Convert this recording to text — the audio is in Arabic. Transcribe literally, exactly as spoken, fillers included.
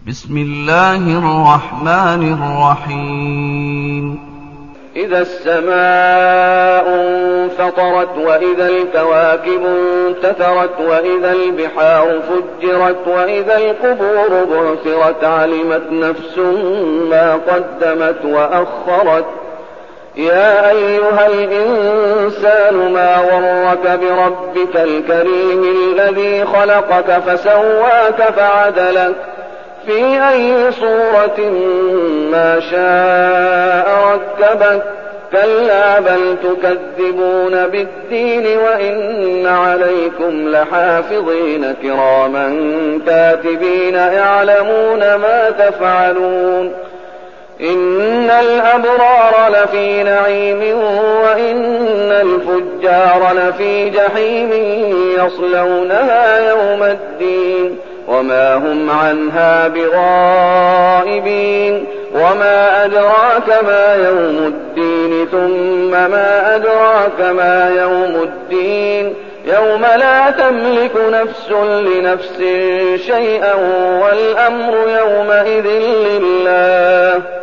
بسم الله الرحمن الرحيم. إذا السماء انفطرت وإذا الكواكب انتثرت وإذا البحار فجرت وإذا القبور بعثرت علمت نفس ما قدمت وأخرت. يا أيها الإنسان ما غرك بربك الكريم الذي خلقك فسواك فعدلك في أي صورة ما شاء ركبك. كلا بل تكذبون بالدين وإن عليكم لحافظين كراما كاتبين يعلمون ما تفعلون. إن الأبرار لفي نعيم وإن الفجار لفي جحيم يصلونها يوم الدين وما هم عنها بغائبين. وما أدراك ما يوم الدين ثم ما أدراك ما يوم الدين يوم لا تملك نفس لنفس شيئا والأمر يومئذ لله.